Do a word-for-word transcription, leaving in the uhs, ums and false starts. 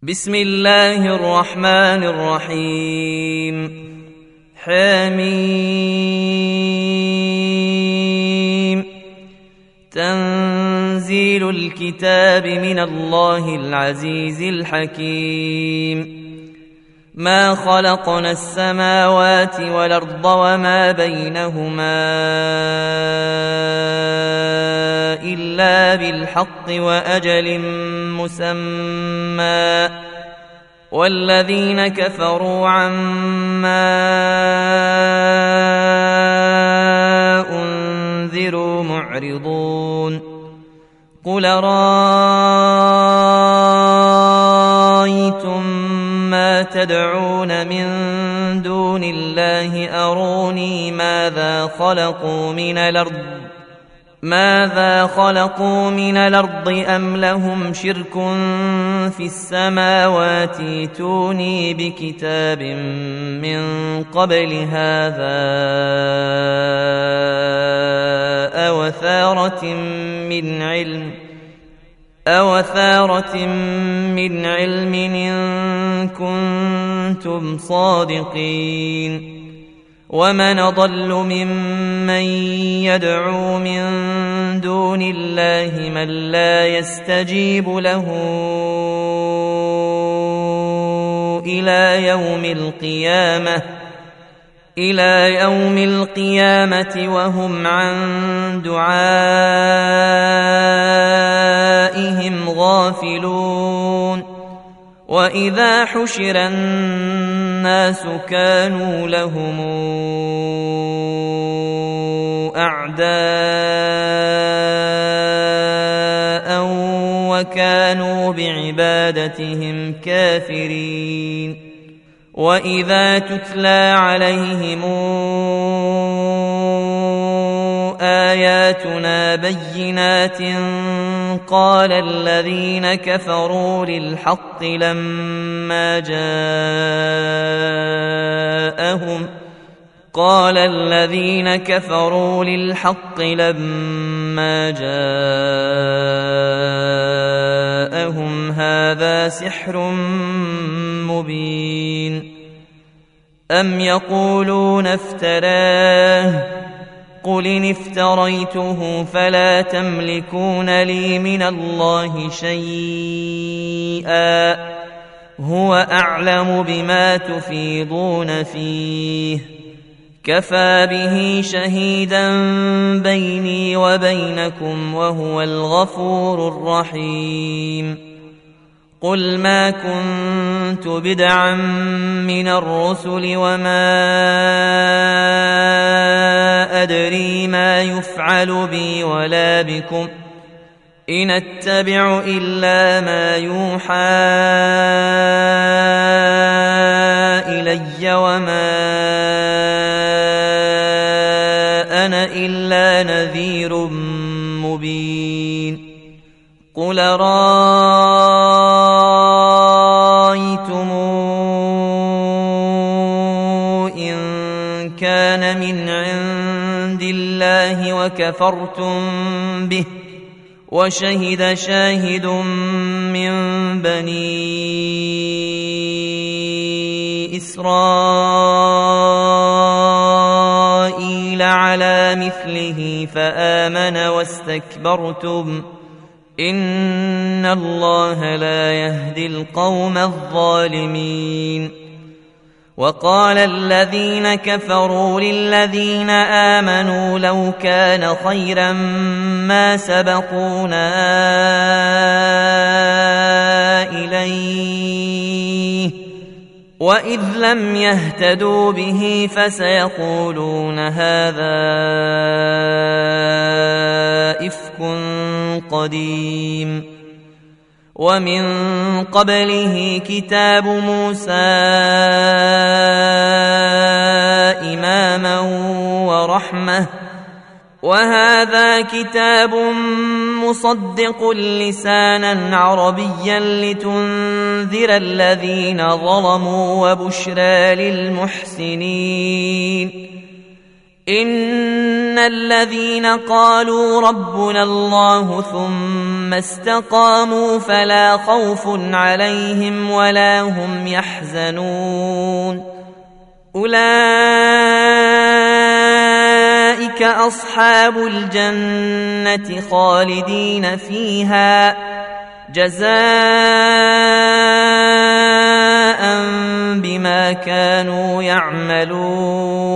بسم الله الرحمن الرحيم حميم تنزيل الكتاب من الله العزيز الحكيم ما خلقنا السماوات والأرض وما بينهما إلا بالحق وأجل مسمى والذين كفروا عما أنذروا معرضون قل رأيتم ما تدعون من دون الله أروني ماذا خلقوا من الأرض ماذا خلقوا من الأرض أم لهم شرك في السماوات ائتوني بكتاب من قبل هذا أو أثارة من علم أو أثارة من علم إن كنتم صادقين ومن أضل ممن يدعو من دون الله من لا يستجيب له إلى يوم القيامة إلى يوم القيامة وهم عن دعائهم غافلون وإذا حشر الناس كانوا لهم أعداء وكانوا بعبادتهم كافرين وإذا تتلى عليهم آياتنا بينات قال الذين كفروا للحق لما جاءهم قال الذين كفروا للحق لما جاءهم هذا سحر مبين أم يقولون افتراه قل إن افتريته فلا تملكون لي من الله شيئا هو أعلم بما تفيضون فيه كفى به شهيدا بيني وبينكم وهو الغفور الرحيم قل ما كنت بدعا من الرسل وما أدري ما يفعل بي ولا بكم إن أتبع إلا ما يوحى إلي وما أنا إلا نذير مبين قل رأيتم إن كان من عند الله وكفرتم به وشهد شاهد من بني إسرائيل على مثله فآمن واستكبرتم إن الله لا يهدي القوم الظالمين وقال الذين كفروا للذين آمنوا لو كان خيرا ما سبقونا إليه وإذ لم يهتدوا به فسيقولون هذا إفك قديم ومن قبله كتاب موسى إماما ورحمة وهذا كتاب مصدق لسانا عربيا لتنذر الذين ظلموا وبشرى للمحسنين إن الذين قالوا ربنا الله ثم استقاموا فلا خوف عليهم ولا هم يحزنون أولئك أصحاب الجنة خالدين فيها جزاء بما كانوا يعملون